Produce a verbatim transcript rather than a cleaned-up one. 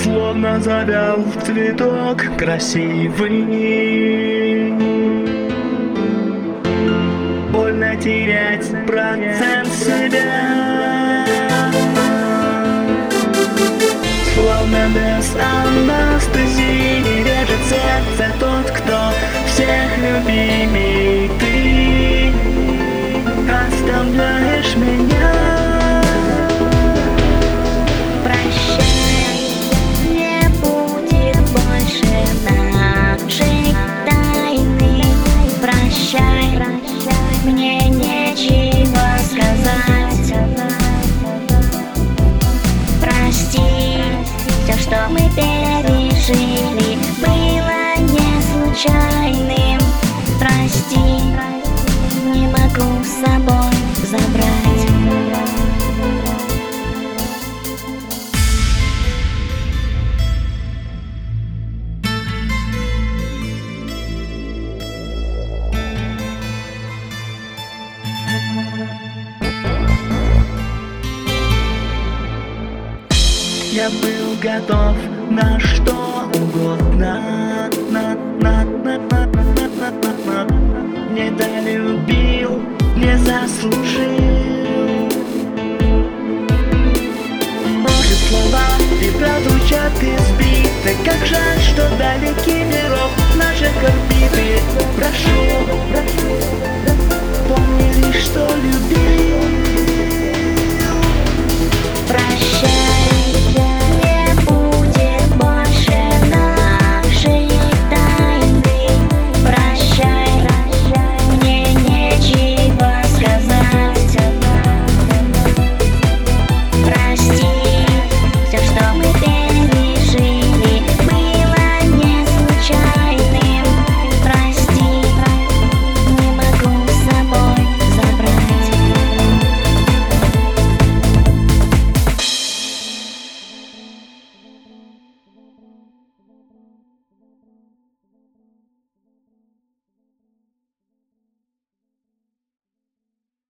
Словно завял цветок красивый. Больно терять процент себя, словно без анестезии режет сердце тот, кто всех любимый. Ты оставляешь меня. Прощай, не будет больше нашей тайны. Прощай, мне нечего сказать. Прости, все, что мы пережили, было не случайным. Прости, не могу с собой забрать. Я был готов на что угодно, на, на, на, на, на, на, на, на. Недолюбил, не заслужил. Может, слова и прозвучат избиты, как жаль, что да.